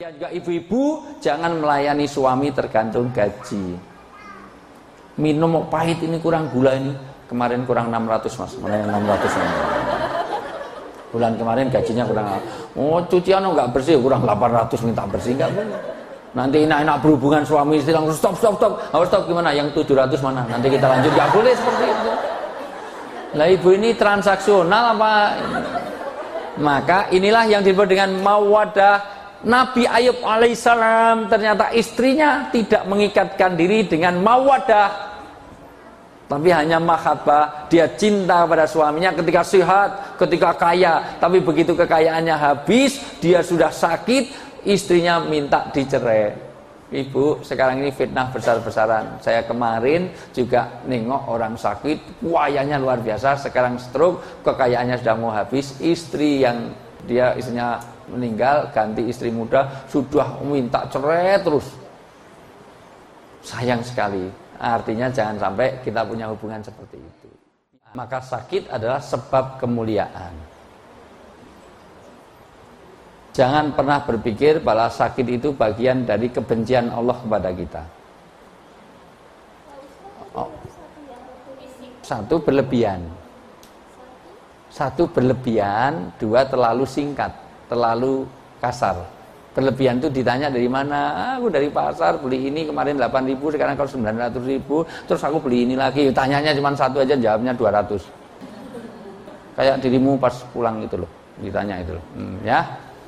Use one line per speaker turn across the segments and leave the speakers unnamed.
Demikian juga ibu-ibu jangan melayani suami tergantung gaji. Minum pahit ini kurang gula ini. Kemarin kurang 600 mas, mana yang 600 ini? Bulan kemarin gajinya kurang, oh cucian nggak bersih, kurang 800 minta bersih, nggak boleh. Nanti enak-enak berhubungan suami istri langsung stop, harus stop gimana? Yang 700 mana? Nanti kita lanjut, nggak boleh seperti itu. Lah ibu ini transaksional apa? Maka inilah yang disebut dengan mawaddah. Nabi Ayub alaihissalam ternyata istrinya tidak mengikatkan diri dengan mawaddah, tapi hanya mahabbah. Dia cinta pada suaminya ketika sehat, ketika kaya. Tapi begitu kekayaannya habis, dia sudah sakit, istrinya minta dicerai. Ibu, sekarang ini fitnah besar-besaran. Saya kemarin juga nengok orang sakit, kayanya luar biasa. Sekarang stroke, kekayaannya sudah mau habis. Istri yang istrinya meninggal, ganti istri muda, sudah minta cerai terus. Sayang sekali. Artinya jangan sampai kita punya hubungan seperti itu. Maka sakit adalah sebab kemuliaan. Jangan pernah berpikir bahwa sakit itu bagian dari kebencian Allah kepada kita. Satu berlebihan. Satu berlebihan, dua terlalu singkat, terlalu kasar. Berlebihan itu ditanya dari mana? Aku dari pasar beli ini kemarin 8.000, sekarang kalau 900.000, terus aku beli ini lagi. Tanyanya cuma satu aja, jawabnya 200. Kayak dirimu pas pulang gitu loh, ditanya itu loh. Ya.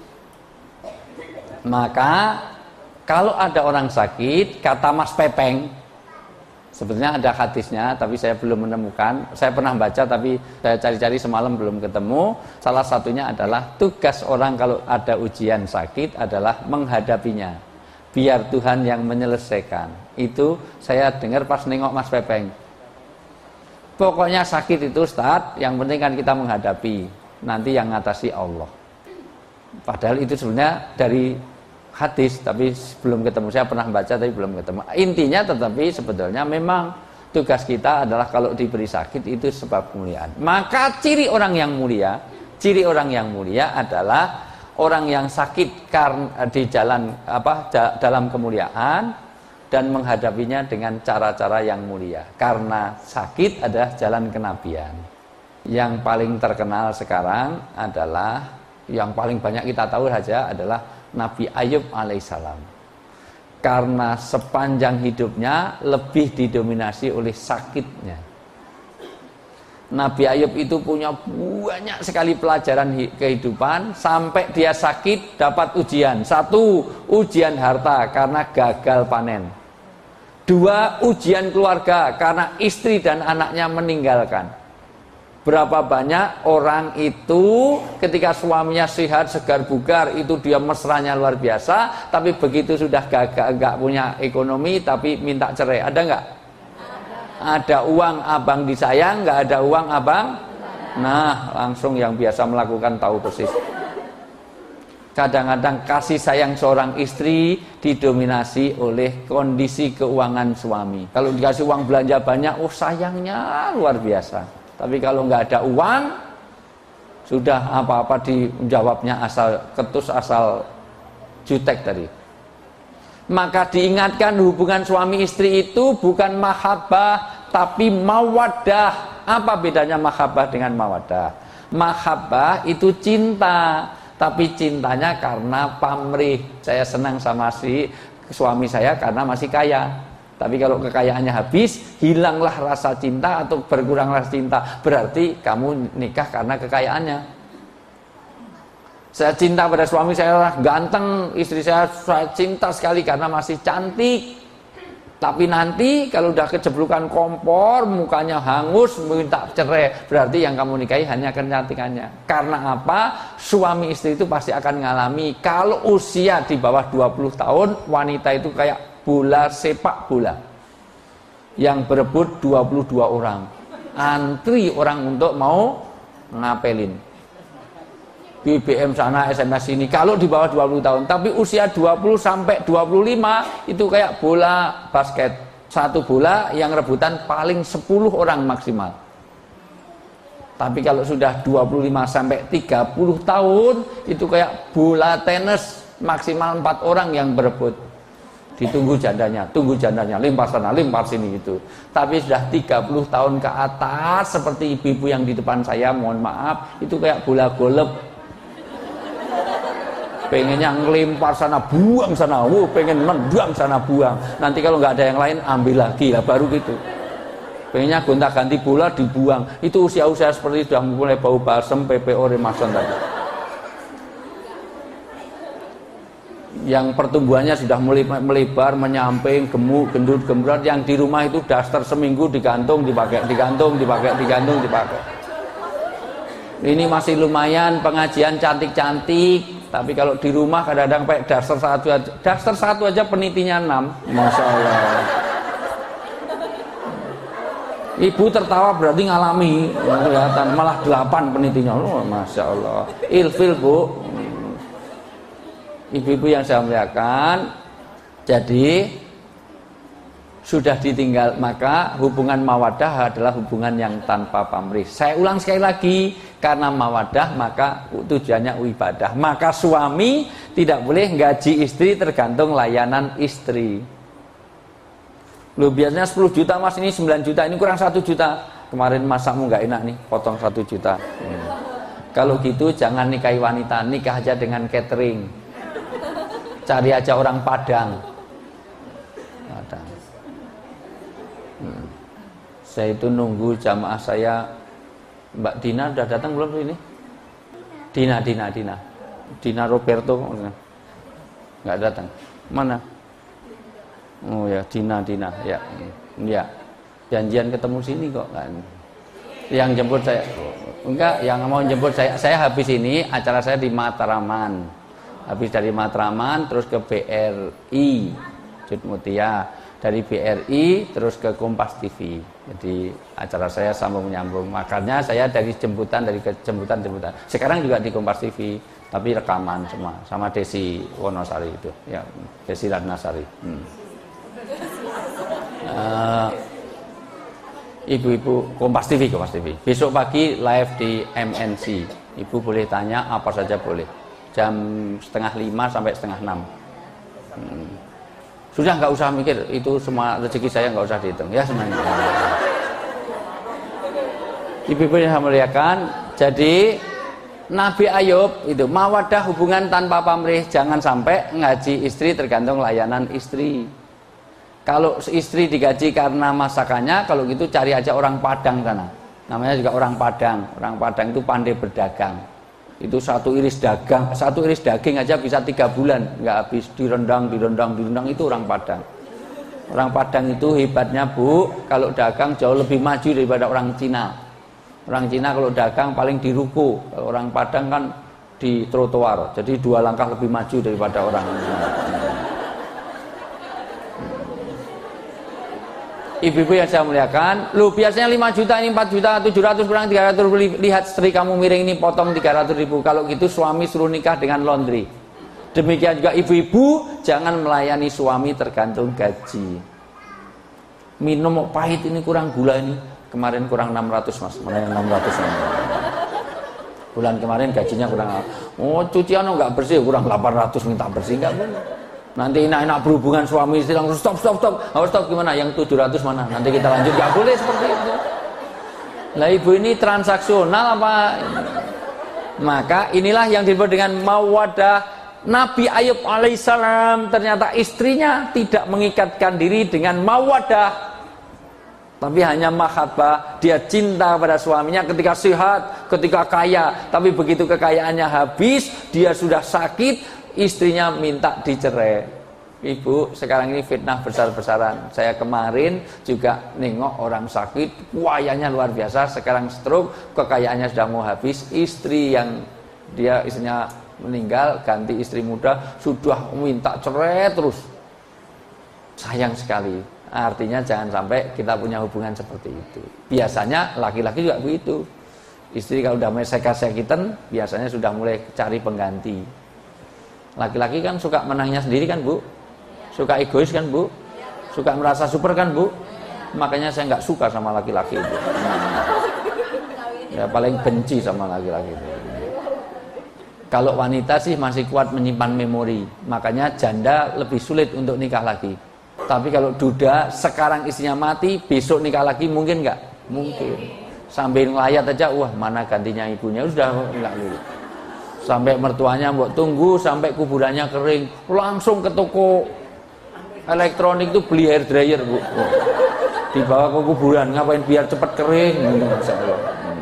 Maka kalau ada orang sakit, kata Mas Pepeng, sebetulnya ada hadisnya, tapi saya belum menemukan. Saya pernah baca, tapi saya cari-cari semalam belum ketemu. Salah satunya adalah tugas orang kalau ada ujian sakit adalah menghadapinya. Biar Tuhan yang menyelesaikan. Itu saya dengar pas nengok Mas Pepeng. Pokoknya sakit itu Ustaz, yang penting kan kita menghadapi. Nanti yang ngatasi Allah. Padahal itu sebenarnya dari hadis, tapi belum ketemu. Saya pernah baca tapi belum ketemu. Intinya tetapi sebetulnya memang tugas kita adalah kalau diberi sakit itu sebab kemuliaan. Maka ciri orang yang mulia adalah orang yang sakit karena di jalan dalam kemuliaan dan menghadapinya dengan cara-cara yang mulia. Karena sakit adalah jalan kenabian. Yang paling terkenal sekarang adalah, yang paling banyak kita tahu saja adalah Nabi Ayub alaihissalam. Karena sepanjang hidupnya lebih didominasi oleh sakitnya. Nabi Ayub itu punya banyak sekali pelajaran kehidupan. Sampai dia sakit dapat ujian. Satu, ujian harta karena gagal panen. Dua, ujian keluarga karena istri dan anaknya meninggalkan. Berapa banyak orang itu ketika suaminya sehat, segar bugar, itu dia mesranya luar biasa, tapi begitu sudah gagal, enggak punya ekonomi, tapi minta cerai. Ada enggak? Ada uang abang disayang, enggak ada uang abang. Nah, langsung yang biasa melakukan tahu persis. Kadang-kadang kasih sayang seorang istri didominasi oleh kondisi keuangan suami. Kalau dikasih uang belanja banyak, oh sayangnya luar biasa. Tapi kalau nggak ada uang, sudah apa-apa dijawabnya asal ketus, asal jutek tadi. Maka diingatkan hubungan suami istri itu bukan mahabbah, tapi mawaddah. Apa bedanya mahabbah dengan mawaddah? Mahabbah itu cinta, tapi cintanya karena pamrih. Saya senang sama suami saya karena masih kaya. Tapi kalau kekayaannya habis, hilanglah rasa cinta atau berkurang rasa cinta. Berarti kamu nikah karena kekayaannya. Saya cinta pada suami saya ganteng, istri saya cinta sekali karena masih cantik. Tapi nanti kalau udah kejeblukan kompor, mukanya hangus, minta cerai, berarti yang kamu nikahi hanya kecantikannya. Karena apa? Suami istri itu pasti akan mengalami, kalau usia di bawah 20 tahun, wanita itu kayak bola sepak bola yang berebut 22 orang, antri orang untuk mau ngapelin. BBM sana, SMS sini, kalau di bawah 20 tahun. Tapi usia 20 sampai 25 itu kayak bola basket, satu bola yang rebutan paling 10 orang maksimal. Tapi kalau sudah 25 sampai 30 tahun itu kayak bola tenis, maksimal 4 orang yang berebut. Ditunggu jandanya, tunggu jandanya, lempar sana, lempar sini gitu. Tapi sudah 30 tahun ke atas seperti ibu-ibu yang di depan saya, mohon maaf, itu kayak bola golep. Pengennya ngelempar sana, buang sana, pengen menduang sana, buang. Nanti kalau nggak ada yang lain, ambil lagi lah, baru gitu. Pengennya gonta-ganti bola, dibuang. Itu usia-usia seperti sudah mulai bau balsem, PPO, remason tadi. Yang pertumbuhannya sudah mulai melebar, menyamping, gemuk, gendut, gembrot. Yang di rumah itu daster seminggu digantung, dipakai, digantung, dipakai, digantung, dipakai. Ini masih lumayan pengajian cantik-cantik. Tapi kalau di rumah kadang-kadang pakai daster satu aja penitinya 6. Masya Allah. Ibu tertawa berarti ngalami, kelihatan malah 8 penitinya. Oh, Masya Allah. Ilfil, Bu. Ibu-ibu yang saya muliakan, jadi sudah ditinggal, maka hubungan mawaddah adalah hubungan yang tanpa pamrih. Saya ulang sekali lagi, karena mawaddah maka tujuannya ibadah. Maka suami tidak boleh gaji istri tergantung layanan istri. Loh, biasanya 10 juta mas, ini 9 juta, ini kurang 1 juta. Kemarin masakmu nggak enak nih, potong 1 juta. Kalau gitu jangan nikahi wanita, nikah aja dengan catering. Cari aja orang Padang. Saya itu nunggu jamaah saya. Mbak Dina udah datang belum ini? Dina Roberto nggak datang. Mana? Oh ya, Dina ya. Ya. Janjian ketemu sini kok kan. Yang jemput saya enggak, yang mau jemput saya habis ini acara saya di Matraman. Habis dari Matraman terus ke BRI Jut Mutia, dari BRI terus ke Kompas TV. Jadi acara saya sambung menyambung. Makanya saya dari jemputan. Sekarang juga di Kompas TV, tapi rekaman semua sama Desi Wonosari itu, ya, Desi Ratnasari. Ibu-ibu Kompas TV. Besok pagi live di MNC. Ibu boleh tanya apa saja boleh. Jam 4:30 sampai 5:30. Sudah nggak usah mikir, itu semua rezeki saya nggak usah dihitung ya semuanya. Ibu-ibu yang saya muliakan, jadi Nabi Ayub itu mawaddah hubungan tanpa pamrih, jangan sampai ngaji istri tergantung layanan istri. Kalau istri digaji karena masakannya, kalau gitu cari aja orang Padang sana. Namanya juga orang Padang. Orang Padang itu pandai berdagang. Itu satu iris daging aja bisa 3 bulan nggak habis, direndang itu orang Padang. Orang Padang itu hebatnya, Bu, kalau dagang jauh lebih maju daripada orang Cina. Orang Cina kalau dagang paling di ruko, kalau orang Padang kan di trotoar, jadi 2 langkah lebih maju daripada orang Cina. Ibu-ibu yang saya muliakan, lu biasanya 5 juta, ini 4 juta, 700 kurang 300, lihat istri kamu miring ini potong 300.000. Kalau gitu suami suruh nikah dengan laundry. Demikian juga ibu-ibu, jangan melayani suami tergantung gaji. Minum pahit ini kurang gula ini, kemarin kurang 600 mas, mana yang 600 ini? Bulan kemarin gajinya kurang, oh cucian nggak bersih, kurang 800 minta bersih, nggak boleh. Nanti enak-enak berhubungan suami istri langsung stop. Harus stop gimana? Yang 700 mana? Nanti kita lanjut. Gak boleh seperti itu. Lah ibu ini transaksional apa? Maka inilah yang disebut dengan mawaddah. Nabi Ayub alaihissalam ternyata istrinya tidak mengikatkan diri dengan mawaddah, tapi hanya mahabbah. Dia cinta pada suaminya ketika sehat, ketika kaya. Tapi begitu kekayaannya habis, dia sudah sakit, istrinya minta dicerai. Ibu, sekarang ini fitnah besar-besaran. Saya kemarin juga nengok orang sakit, wayanya luar biasa, sekarang stroke, kekayaannya sudah mau habis, istrinya meninggal, ganti istri muda, sudah minta cerai terus. Sayang sekali. Artinya jangan sampai kita punya hubungan seperti itu. Biasanya laki-laki juga begitu. Istri kalau udah mulai sakit-sakitan, biasanya sudah mulai cari pengganti. Laki-laki kan suka menangnya sendiri kan, Bu? Suka egois kan, Bu? Suka merasa super kan, Bu? Makanya saya nggak suka sama laki-laki itu. Ya paling benci sama laki-laki itu. Kalau wanita sih masih kuat menyimpan memori, makanya janda lebih sulit untuk nikah lagi. Tapi kalau duda sekarang istrinya mati, besok nikah lagi mungkin nggak? Mungkin. Sambil ngelayat aja, wah mana gantinya ibunya, sudah nggak dulu. Sampai mertuanya mbok tunggu sampai kuburannya kering, langsung ke toko elektronik itu beli hair dryer, Bu. Dibawa ke kuburan, ngapain biar cepat kering, Masya Allah.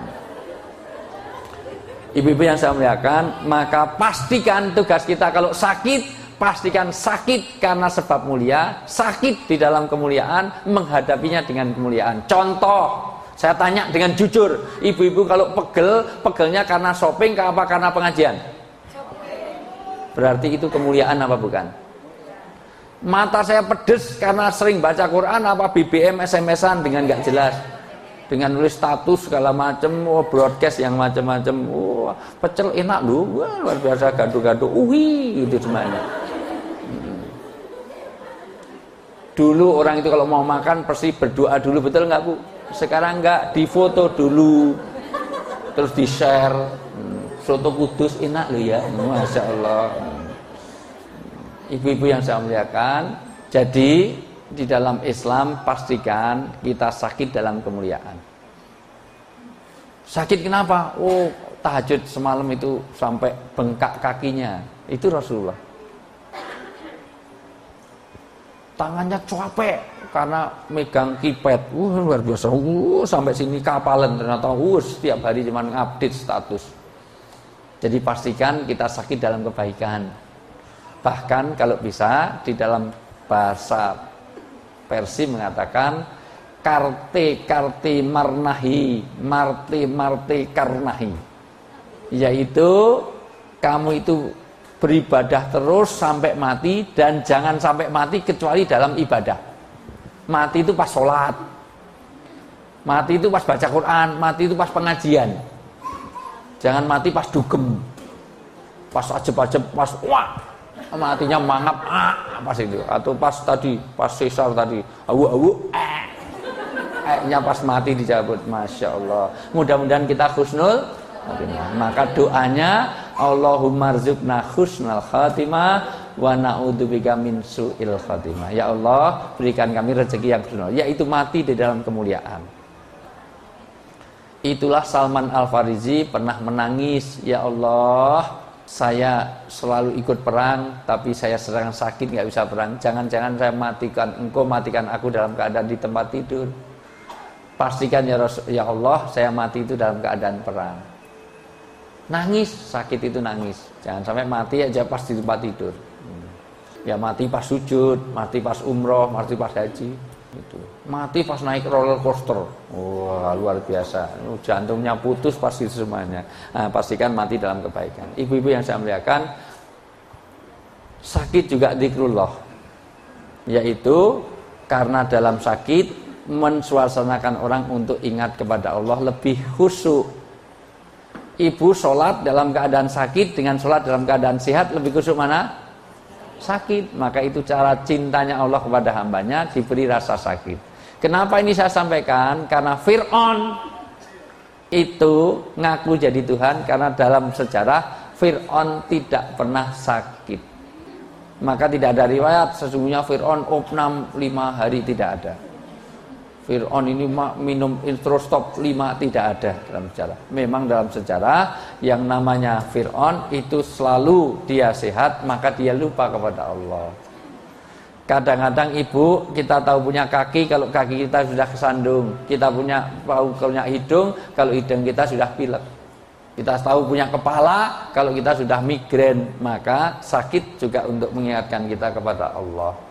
Ibu-ibu yang saya muliakan, maka pastikan tugas kita kalau sakit, pastikan sakit karena sebab mulia, sakit di dalam kemuliaan, menghadapinya dengan kemuliaan. Contoh, saya tanya dengan jujur, ibu-ibu kalau pegelnya karena shopping, apa karena pengajian? Berarti itu kemuliaan apa bukan? Mata saya pedes karena sering baca Quran, apa BBM SMS-an dengan gak jelas? Dengan nulis status segala macam, broadcast yang macam-macam, pecel enak loh, luar biasa gaduh-gaduh, gitu semuanya. Dulu orang itu kalau mau makan pasti berdoa dulu, betul nggak Bu? Sekarang nggak, difoto dulu, terus di share. Soto Kudus enak loh ya, Masya Allah. Ibu-ibu yang saya muliakan, jadi di dalam Islam pastikan kita sakit dalam kemuliaan. Sakit kenapa? Tahajud semalam itu sampai bengkak kakinya. Itu Rasulullah. Tangannya capek karena megang keypad. Luar biasa. Sampai sini kapalan ternyata. Setiap hari cuma ngupdate status. Jadi pastikan kita sakit dalam kebaikan. Bahkan kalau bisa di dalam bahasa Persi mengatakan karte marnahi, marte karnahi, yaitu kamu itu beribadah terus sampai mati, dan jangan sampai mati kecuali dalam ibadah. Mati itu pas sholat, mati itu pas baca Quran, mati itu pas pengajian. Jangan mati pas dugem, pas ajeb-ajeb, pas wah matinya mangap, pas itu, atau pas tadi, pas sesar tadi, nya pas mati dicabut. Masya Allah. Mudah-mudahan kita husnul khatimah. Maka doanya Allahumma rzuqna husnul khatimah wa na'udzubika min su'il khatimah. Ya Allah, berikan kami rezeki yang husnul, yaitu mati di dalam kemuliaan. Itulah Salman Al-Farisi pernah menangis, ya Allah, saya selalu ikut perang, tapi saya sedang sakit nggak bisa perang. Jangan-jangan saya matikan, Engkau matikan aku dalam keadaan di tempat tidur. Pastikan ya Allah, saya mati itu dalam keadaan perang. Nangis, sakit itu nangis. Jangan sampai mati aja pas di tempat tidur. Ya mati pas sujud, mati pas umroh, mati pas haji. Itu. Mati pas naik roller coaster. Wah, luar biasa. Jantungnya putus pasti semuanya. Nah, pastikan mati dalam kebaikan. Ibu-ibu yang saya muliakan, sakit juga dzikrullah. Yaitu karena dalam sakit mensuasanakan orang untuk ingat kepada Allah, lebih khusyuk. Ibu sholat dalam keadaan sakit dengan sholat dalam keadaan sehat, lebih khusyuk mana? Sakit. Maka itu cara cintanya Allah kepada hambanya, diberi rasa sakit. Kenapa ini saya sampaikan? Karena Fir'aun itu ngaku jadi Tuhan, karena dalam sejarah Fir'aun tidak pernah sakit. Maka tidak ada riwayat sesungguhnya Fir'aun opnam 5 hari, tidak ada. Fir'aun ini minum introstop 5, tidak ada dalam sejarah. Memang dalam sejarah yang namanya Fir'aun itu selalu dia sehat, maka dia lupa kepada Allah. Kadang-kadang ibu, kita tahu punya kaki kalau kaki kita sudah kesandung. Kita punya hidung kalau hidung kita sudah pilek. Kita tahu punya kepala kalau kita sudah migrain. Maka sakit juga untuk mengingatkan kita kepada Allah.